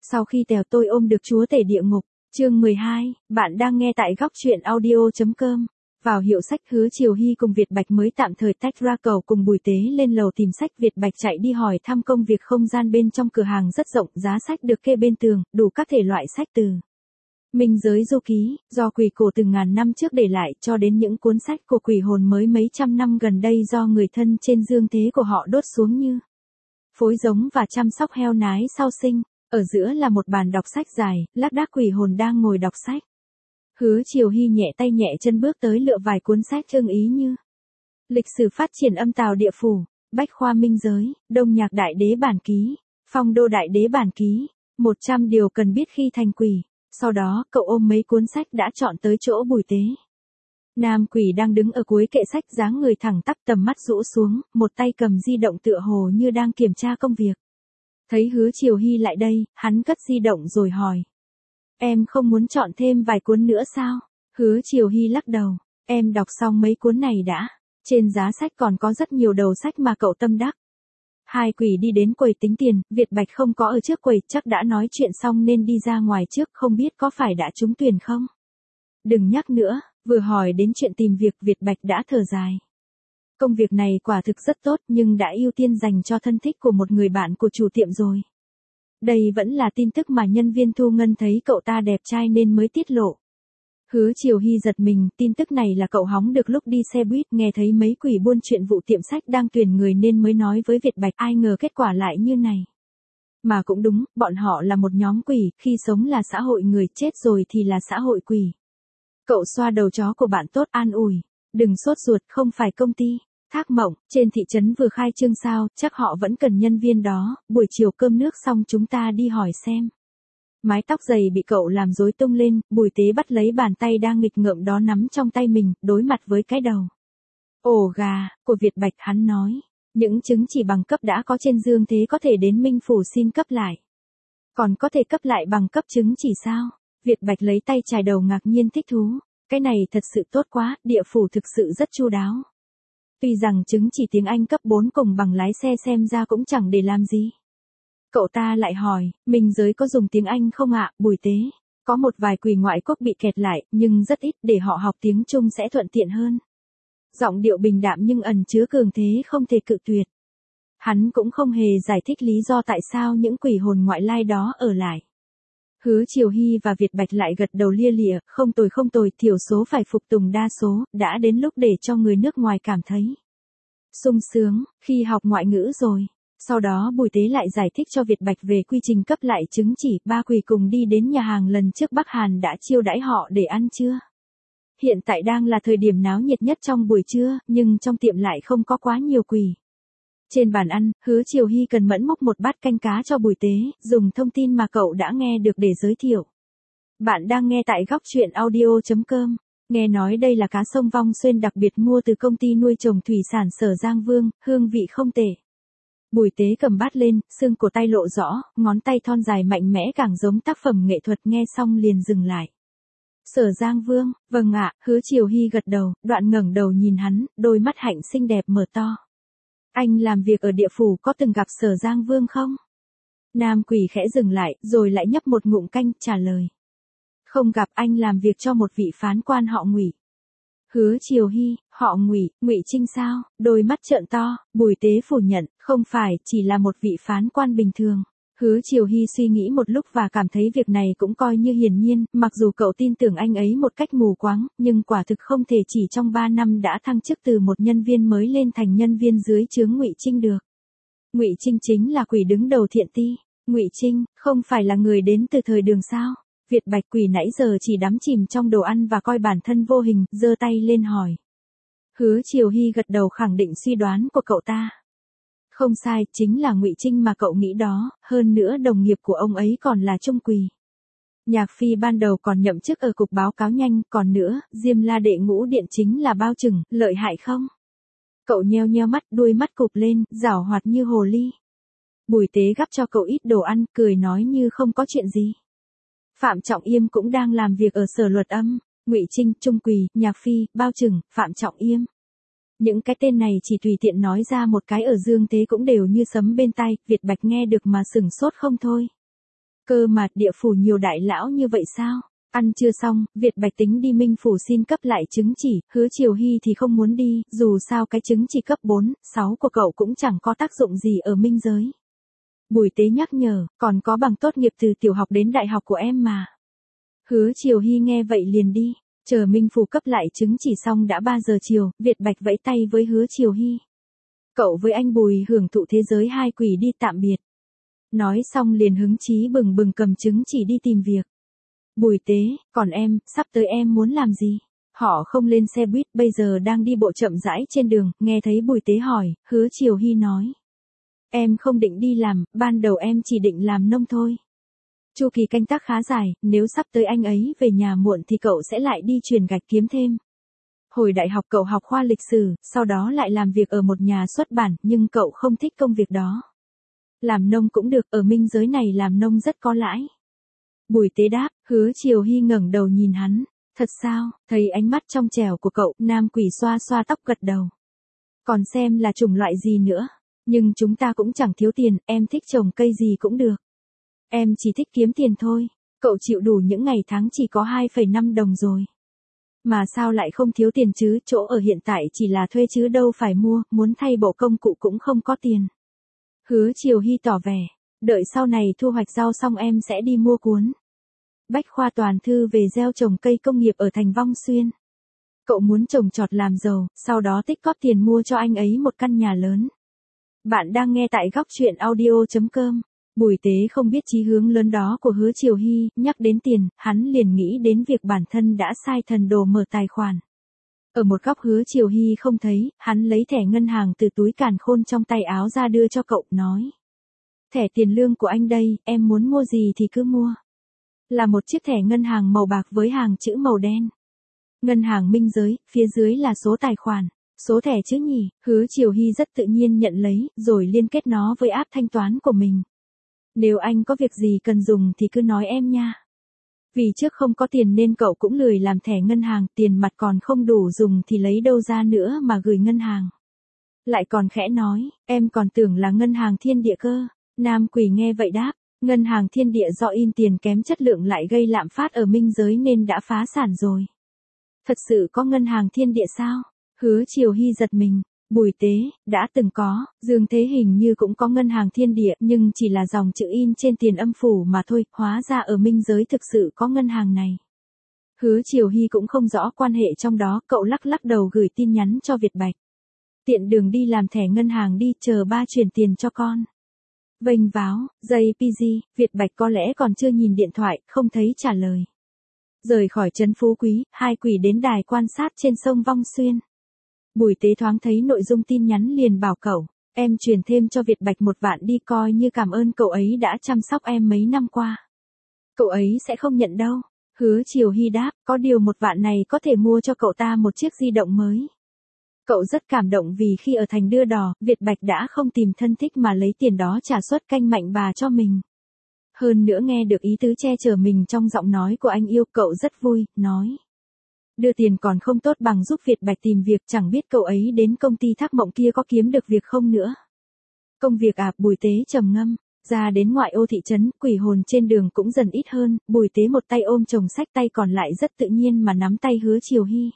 Sau khi tèo tôi ôm được chúa tể địa ngục, chương 12, bạn đang nghe tại góc truyện audio.com. Vào hiệu sách Hứa Triều Hy cùng Việt Bạch mới tạm thời tách ra, cầu cùng Bùi Tế lên lầu tìm sách. Việt Bạch chạy đi hỏi thăm công việc. Không gian bên trong cửa hàng rất rộng, giá sách được kê bên tường, đủ các thể loại sách từ minh giới du ký, do quỷ cổ từ ngàn năm trước để lại, cho đến những cuốn sách của quỷ hồn mới mấy trăm năm gần đây do người thân trên dương thế của họ đốt xuống như phối giống và chăm sóc heo nái sau sinh. Ở giữa là một bàn đọc sách dài, lác đác quỷ hồn đang ngồi đọc sách. Hứa Triều Hy nhẹ tay nhẹ chân bước tới, lựa vài cuốn sách ưng ý như Lịch sử phát triển âm Tào địa phủ, Bách khoa minh giới, Đông nhạc đại đế bản ký, Phong đô đại đế bản ký, 100 điều cần biết khi thành quỷ. Sau đó, cậu ôm mấy cuốn sách đã chọn tới chỗ Bùi Tế. Nam quỷ đang đứng ở cuối kệ sách, dáng người thẳng tắp, tầm mắt rũ xuống, một tay cầm di động tựa hồ như đang kiểm tra công việc. Thấy Hứa Triều Hy lại đây, hắn cất di động rồi hỏi. Em không muốn chọn thêm vài cuốn nữa sao? Hứa Triều Hy lắc đầu. Em đọc xong mấy cuốn này đã. Trên giá sách còn có rất nhiều đầu sách mà cậu tâm đắc. Hai quỷ đi đến quầy tính tiền, Việt Bạch không có ở trước quầy, chắc đã nói chuyện xong nên đi ra ngoài trước, không biết có phải đã trúng tuyển không? Đừng nhắc nữa, vừa hỏi đến chuyện tìm việc, Việt Bạch đã thở dài. Công việc này quả thực rất tốt, nhưng đã ưu tiên dành cho thân thích của một người bạn của chủ tiệm rồi. Đây vẫn là tin tức mà nhân viên thu ngân thấy cậu ta đẹp trai nên mới tiết lộ. Hứa Triều Hy giật mình, tin tức này là cậu hóng được lúc đi xe buýt, nghe thấy mấy quỷ buôn chuyện vụ tiệm sách đang tuyển người nên mới nói với Việt Bạch, ai ngờ kết quả lại như này. Mà cũng đúng, bọn họ là một nhóm quỷ, khi sống là xã hội người, chết rồi thì là xã hội quỷ. Cậu xoa đầu chó của bạn tốt, an ủi, đừng sốt ruột, không phải công ty Thác Mộng, trên thị trấn vừa khai trương sao, chắc họ vẫn cần nhân viên đó, buổi chiều cơm nước xong chúng ta đi hỏi xem. Mái tóc dày bị cậu làm rối tung lên, Bùi Tế bắt lấy bàn tay đang nghịch ngợm đó nắm trong tay mình, đối mặt với cái đầu ổ gà của Việt Bạch, hắn nói, những chứng chỉ bằng cấp đã có trên dương thế có thể đến Minh Phủ xin cấp lại. Còn có thể cấp lại bằng cấp chứng chỉ sao? Việt Bạch lấy tay chải đầu, ngạc nhiên thích thú, cái này thật sự tốt quá, địa phủ thực sự rất chu đáo. Tuy rằng chứng chỉ tiếng Anh cấp 4 cùng bằng lái xe xem ra cũng chẳng để làm gì. Cậu ta lại hỏi, minh giới có dùng tiếng Anh không ạ? Bùi Tế, có một vài quỷ ngoại quốc bị kẹt lại, nhưng rất ít, để họ học tiếng Trung sẽ thuận tiện hơn. Giọng điệu bình đạm nhưng ẩn chứa cường thế không thể cự tuyệt. Hắn cũng không hề giải thích lý do tại sao những quỷ hồn ngoại lai đó ở lại. Hứa Triều Hy và Việt Bạch lại gật đầu lia lịa, không tồi, thiểu số phải phục tùng đa số, đã đến lúc để cho người nước ngoài cảm thấy sung sướng khi học ngoại ngữ rồi. Sau đó Bùi Tế lại giải thích cho Việt Bạch về quy trình cấp lại chứng chỉ. Ba quỷ cùng đi đến nhà hàng lần trước Bắc Hàn đã chiêu đãi họ để ăn trưa. Hiện tại đang là thời điểm náo nhiệt nhất trong buổi trưa, nhưng trong tiệm lại không có quá nhiều quỷ. Trên bàn ăn, Hứa Triều Hy cần mẫn múc một bát canh cá cho Bùi Tế, dùng thông tin mà cậu đã nghe được để giới thiệu. Bạn đang nghe tại góc truyện audio.com. Nghe nói đây là cá sông Vong Xuyên đặc biệt mua từ công ty nuôi trồng thủy sản Sở Giang Vương, hương vị không tệ. Bùi Tế cầm bát lên, xương cổ tay lộ rõ, ngón tay thon dài mạnh mẽ càng giống tác phẩm nghệ thuật, nghe xong liền dừng lại. Sở Giang Vương, vâng ạ, Hứa Triều Hy gật đầu, đoạn ngẩng đầu nhìn hắn, đôi mắt hạnh xinh đẹp mở to. Anh làm việc ở địa phủ có từng gặp Sở Giang Vương không? Nam quỷ khẽ dừng lại, rồi lại nhấp một ngụm canh, trả lời. Không gặp, anh làm việc cho một vị phán quan họ Ngụy. Hứa Triều Hy, họ Ngụy, Ngụy Trinh sao? Đôi mắt trợn to, Bùi Tế phủ nhận, không phải, chỉ là một vị phán quan bình thường. Hứa Triều Hy suy nghĩ một lúc và cảm thấy việc này cũng coi như hiển nhiên, mặc dù cậu tin tưởng anh ấy một cách mù quáng, nhưng quả thực không thể chỉ trong 3 năm đã thăng chức từ một nhân viên mới lên thành nhân viên dưới trướng Ngụy Trinh được. Ngụy Trinh chính là quỷ đứng đầu Thiện Ti. Ngụy Trinh, không phải là người đến từ thời Đường sao? Việt Bạch quỷ nãy giờ chỉ đắm chìm trong đồ ăn và coi bản thân vô hình, giơ tay lên hỏi. Hứa Triều Hy gật đầu khẳng định suy đoán của cậu ta. Không sai, chính là Ngụy Trinh mà cậu nghĩ đó, hơn nữa đồng nghiệp của ông ấy còn là Trung Quỳ. Nhạc Phi ban đầu còn nhậm chức ở cục báo cáo nhanh, còn nữa, Diêm La đệ ngũ điện chính là bao chừng, lợi hại không? Cậu nheo nheo mắt, đuôi mắt cụp lên, giảo hoạt như hồ ly. Bùi Tế gắp cho cậu ít đồ ăn, cười nói như không có chuyện gì. Phạm Trọng Yêm cũng đang làm việc ở Sở Luật Âm. Ngụy Trinh, Trung Quỳ, Nhạc Phi, bao chừng, Phạm Trọng Yêm. Những cái tên này chỉ tùy tiện nói ra một cái ở dương tế cũng đều như sấm bên tai, Việt Bạch nghe được mà sửng sốt không thôi. Cơ mà địa phủ nhiều đại lão như vậy sao? Ăn chưa xong, Việt Bạch tính đi Minh phủ xin cấp lại chứng chỉ, Hứa Triều Hy thì không muốn đi, dù sao cái chứng chỉ cấp 4, 6 của cậu cũng chẳng có tác dụng gì ở minh giới. Bùi Tế nhắc nhở, còn có bằng tốt nghiệp từ tiểu học đến đại học của em mà. Hứa Triều Hy nghe vậy liền đi, chờ Minh phủ cấp lại chứng chỉ xong đã 3 giờ chiều, Việt Bạch vẫy tay với Hứa Triều Hy. Cậu với anh Bùi hưởng thụ thế giới hai quỷ đi tạm biệt. Nói xong liền hứng chí bừng bừng cầm chứng chỉ đi tìm việc. Bùi Tế, còn em, sắp tới em muốn làm gì? Họ không lên xe buýt, bây giờ đang đi bộ chậm rãi trên đường, nghe thấy Bùi Tế hỏi, Hứa Triều Hy nói. Em không định đi làm, ban đầu em chỉ định làm nông thôi. Chu kỳ canh tác khá dài, nếu sắp tới anh ấy về nhà muộn thì cậu sẽ lại đi truyền gạch kiếm thêm. Hồi đại học cậu học khoa lịch sử, sau đó lại làm việc ở một nhà xuất bản, nhưng cậu không thích công việc đó. Làm nông cũng được, ở minh giới này làm nông rất có lãi. Bùi Tế đáp, Hứa Triều Hy ngẩng đầu nhìn hắn. Thật sao? Thấy ánh mắt trong trẻo của cậu, nam quỷ xoa xoa tóc gật đầu. Còn xem là chủng loại gì nữa. Nhưng chúng ta cũng chẳng thiếu tiền, em thích trồng cây gì cũng được. Em chỉ thích kiếm tiền thôi. Cậu chịu đủ những ngày tháng chỉ có 2,5 đồng rồi. Mà sao lại không thiếu tiền chứ, chỗ ở hiện tại chỉ là thuê chứ đâu phải mua, muốn thay bộ công cụ cũng không có tiền. Hứa Triều Hy tỏ vẻ, đợi sau này thu hoạch rau xong em sẽ đi mua cuốn bách khoa toàn thư về gieo trồng cây công nghiệp ở thành Vong Xuyên. Cậu muốn trồng trọt làm giàu, sau đó tích góp tiền mua cho anh ấy một căn nhà lớn. Bạn đang nghe tại góc truyện audio.com. Bùi Tế không biết chí hướng lớn đó của Hứa Triều Hy, nhắc đến tiền, hắn liền nghĩ đến việc bản thân đã sai thần đồ mở tài khoản. Ở một góc Hứa Triều Hy không thấy, hắn lấy thẻ ngân hàng từ túi càn khôn trong tay áo ra đưa cho cậu, nói. Thẻ tiền lương của anh đây, em muốn mua gì thì cứ mua. Là một chiếc thẻ ngân hàng màu bạc với hàng chữ màu đen. Ngân hàng minh giới, phía dưới là số tài khoản, số thẻ chứ nhỉ. Hứa Triều Hy rất tự nhiên nhận lấy, rồi liên kết nó với app thanh toán của mình. Nếu anh có việc gì cần dùng thì cứ nói em nha. Vì trước không có tiền nên cậu cũng lười làm thẻ ngân hàng, tiền mặt còn không đủ dùng thì lấy đâu ra nữa mà gửi ngân hàng. Lại còn khẽ nói, em còn tưởng là ngân hàng thiên địa cơ. Nam quỷ nghe vậy đáp, ngân hàng thiên địa do in tiền kém chất lượng lại gây lạm phát ở minh giới nên đã phá sản rồi. Thật sự có ngân hàng thiên địa sao? Hứa Triều Hy giật mình. Bùi Tế, đã từng có, Dương Thế hình như cũng có ngân hàng thiên địa, nhưng chỉ là dòng chữ in trên tiền âm phủ mà thôi, hóa ra ở minh giới thực sự có ngân hàng này. Hứa Triều Hy cũng không rõ quan hệ trong đó, cậu lắc lắc đầu gửi tin nhắn cho Việt Bạch. Tiện đường đi làm thẻ ngân hàng đi, chờ ba chuyển tiền cho con. Vênh váo, JPG, Việt Bạch có lẽ còn chưa nhìn điện thoại, không thấy trả lời. Rời khỏi trấn Phú Quý, hai quỷ đến đài quan sát trên sông Vong Xuyên. Bùi Tế thoáng thấy nội dung tin nhắn liền bảo cậu, em truyền thêm cho Việt Bạch 1 vạn đi, coi như cảm ơn cậu ấy đã chăm sóc em mấy năm qua. Cậu ấy sẽ không nhận đâu. Hứa Triều Hy đáp, có điều 1 vạn này có thể mua cho cậu ta một chiếc di động mới. Cậu rất cảm động vì khi ở thành Đưa Đò, Việt Bạch đã không tìm thân thích mà lấy tiền đó trả suất canh mạnh bà cho mình. Hơn nữa nghe được ý tứ che chở mình trong giọng nói của anh yêu, cậu rất vui, nói. Đưa tiền còn không tốt bằng giúp Việt Bạch tìm việc, chẳng biết cậu ấy đến công ty Thác Mộng kia có kiếm được việc không nữa. Công việc à? Bùi Tế trầm ngâm. Ra đến ngoại ô thị trấn, quỷ hồn trên đường cũng dần ít hơn, Bùi Tế một tay ôm chồng sách, tay còn lại rất tự nhiên mà nắm tay Hứa Triều Hy.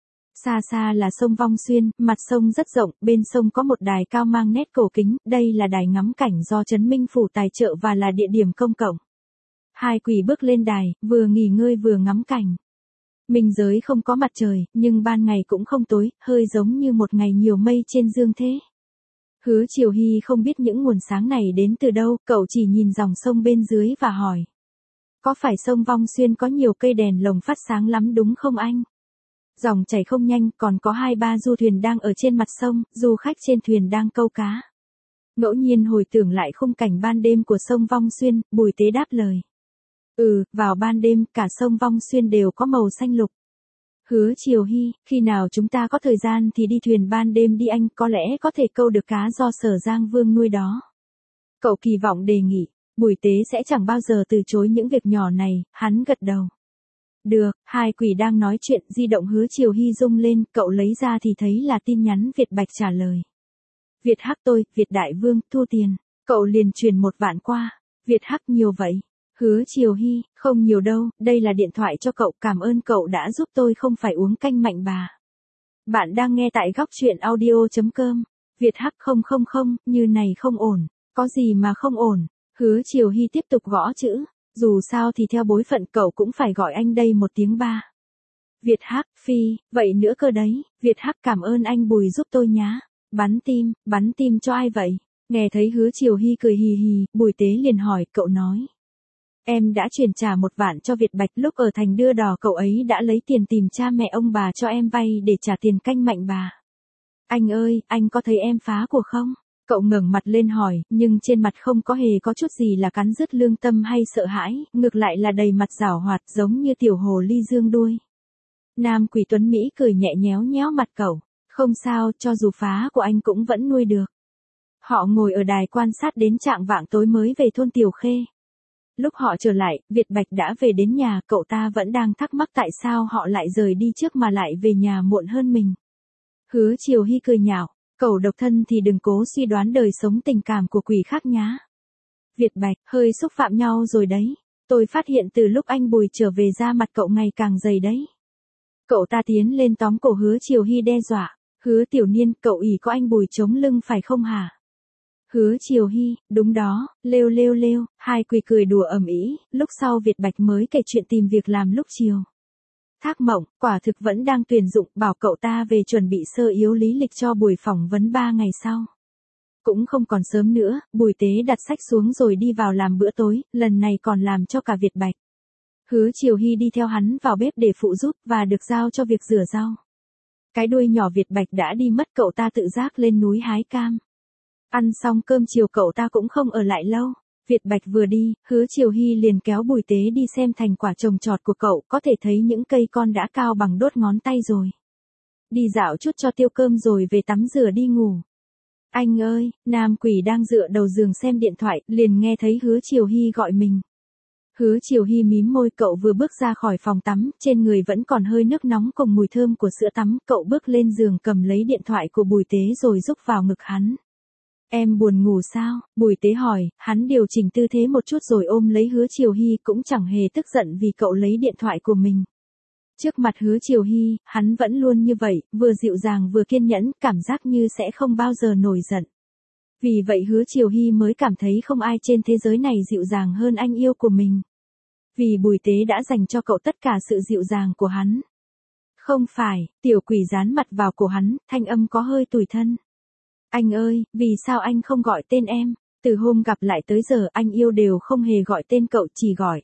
Xa xa là sông Vong Xuyên, mặt sông rất rộng, bên sông có một đài cao mang nét cổ kính, đây là đài ngắm cảnh do trấn Minh phủ tài trợ và là địa điểm công cộng. Hai quỷ bước lên đài, vừa nghỉ ngơi vừa ngắm cảnh. Minh giới không có mặt trời, nhưng ban ngày cũng không tối, hơi giống như một ngày nhiều mây trên dương thế. Hứa Triều Hy không biết những nguồn sáng này đến từ đâu, cậu chỉ nhìn dòng sông bên dưới và hỏi. Có phải sông Vong Xuyên có nhiều cây đèn lồng phát sáng lắm đúng không anh? Dòng chảy không nhanh, còn có 2-3 du thuyền đang ở trên mặt sông, du khách trên thuyền đang câu cá. Ngẫu nhiên hồi tưởng lại khung cảnh ban đêm của sông Vong Xuyên, Bùi Tế đáp lời. Vào ban đêm, cả sông Vong Xuyên đều có màu xanh lục. Hứa Triều Hy, khi nào chúng ta có thời gian thì đi thuyền ban đêm đi anh, có lẽ có thể câu được cá do Sở Giang Vương nuôi đó. Cậu kỳ vọng đề nghị, Bùi Tế sẽ chẳng bao giờ từ chối những việc nhỏ này, hắn gật đầu. Được, hai quỷ đang nói chuyện, di động Hứa Triều Hy rung lên, cậu lấy ra thì thấy là tin nhắn Việt Bạch trả lời. Việt Hắc tôi, Việt Đại Vương, thu tiền. Cậu liền truyền 1 vạn qua. Việt Hắc nhiều vậy. Hứa Triều Hy, không nhiều đâu, đây là điện thoại cho cậu, cảm ơn cậu đã giúp tôi không phải uống canh mạnh bà. Bạn đang nghe tại góc chuyện audio.com. Việt Hắc 000, như này không ổn, có gì mà không ổn. Hứa Triều Hy tiếp tục gõ chữ, dù sao thì theo bối phận cậu cũng phải gọi anh đây một tiếng ba. Việt Hắc, phi, vậy nữa cơ đấy, Việt Hắc cảm ơn anh Bùi giúp tôi nhá. Bắn tim cho ai vậy? Nghe thấy Hứa Triều Hy cười hì hì, Bùi Tế liền hỏi, cậu nói. Em đã chuyển trả 1 vạn cho Việt Bạch, lúc ở thành đưa đò cậu ấy đã lấy tiền tìm cha mẹ ông bà cho em vay để trả tiền canh mạnh bà. Anh ơi, anh có thấy em phá của không? Cậu ngẩng mặt lên hỏi, nhưng trên mặt không có hề có chút gì là cắn rứt lương tâm hay sợ hãi, ngược lại là đầy mặt giảo hoạt giống như tiểu hồ ly dương đuôi. Nam Quỷ Tuấn Mỹ cười nhẹ nhéo nhéo mặt cậu, không sao, cho dù phá của anh cũng vẫn nuôi được. Họ ngồi ở đài quan sát đến chạng vạng tối mới về thôn Tiểu Khê. Lúc họ trở lại, Việt Bạch đã về đến nhà, cậu ta vẫn đang thắc mắc tại sao họ lại rời đi trước mà lại về nhà muộn hơn mình. Hứa Triều Hy cười nhạo, cậu độc thân thì đừng cố suy đoán đời sống tình cảm của quỷ khác nhá. Việt Bạch, hơi xúc phạm nhau rồi đấy. Tôi phát hiện từ lúc anh Bùi trở về da mặt cậu ngày càng dày đấy. Cậu ta tiến lên tóm cổ Hứa Triều Hy đe dọa, Hứa Tiểu Niên, cậu ỷ có anh Bùi chống lưng phải không hả? Hứa Triều Hy, đúng đó, lêu lêu lêu, hai quỷ cười đùa ầm ĩ, lúc sau Việt Bạch mới kể chuyện tìm việc làm lúc chiều. Thác Mộng, quả thực vẫn đang tuyển dụng, bảo cậu ta về chuẩn bị sơ yếu lý lịch cho buổi phỏng vấn 3 ngày sau. Cũng không còn sớm nữa, Bùi Tế đặt sách xuống rồi đi vào làm bữa tối, lần này còn làm cho cả Việt Bạch. Hứa Triều Hy đi theo hắn vào bếp để phụ giúp và được giao cho việc rửa rau. Cái đuôi nhỏ Việt Bạch đã đi mất, cậu ta tự giác lên núi hái cam. Ăn xong cơm chiều cậu ta cũng không ở lại lâu. Việt Bạch vừa đi, Hứa Triều Hy liền kéo Bùi Tế đi xem thành quả trồng trọt của cậu, có thể thấy những cây con đã cao bằng đốt ngón tay rồi. Đi dạo chút cho tiêu cơm rồi về tắm rửa đi ngủ. Anh ơi, Nam Quỷ đang dựa đầu giường xem điện thoại, liền nghe thấy Hứa Triều Hy gọi mình. Hứa Triều Hy mím môi, cậu vừa bước ra khỏi phòng tắm, trên người vẫn còn hơi nước nóng cùng mùi thơm của sữa tắm, cậu bước lên giường cầm lấy điện thoại của Bùi Tế rồi rúc vào ngực hắn. Em buồn ngủ sao? Bùi Tế hỏi, hắn điều chỉnh tư thế một chút rồi ôm lấy Hứa Triều Hy, cũng chẳng hề tức giận vì cậu lấy điện thoại của mình. Trước mặt Hứa Triều Hy, hắn vẫn luôn như vậy, vừa dịu dàng vừa kiên nhẫn, cảm giác như sẽ không bao giờ nổi giận. Vì vậy Hứa Triều Hy mới cảm thấy không ai trên thế giới này dịu dàng hơn anh yêu của mình. Vì Bùi Tế đã dành cho cậu tất cả sự dịu dàng của hắn. Không phải, tiểu quỷ dán mặt vào cổ hắn, thanh âm có hơi tủi thân. Anh ơi, vì sao anh không gọi tên em? Từ hôm gặp lại tới giờ anh yêu đều không hề gọi tên cậu, chỉ gọi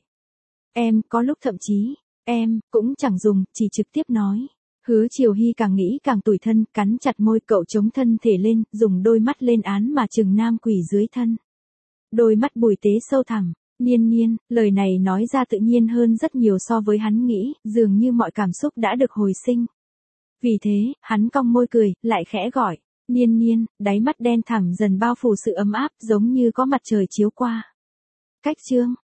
em, có lúc thậm chí, em, cũng chẳng dùng, chỉ trực tiếp nói. Hứa Triều Hy càng nghĩ càng tủi thân, cắn chặt môi, cậu chống thân thể lên, dùng đôi mắt lên án mà trừng Nam Quỷ dưới thân. Đôi mắt Bùi Tế sâu thẳm, Niên, lời này nói ra tự nhiên hơn rất nhiều so với hắn nghĩ, dường như mọi cảm xúc đã được hồi sinh. Vì thế, hắn cong môi cười, lại khẽ gọi. Niên, đáy mắt đen thẳm dần bao phủ sự ấm áp giống như có mặt trời chiếu qua. Cách chương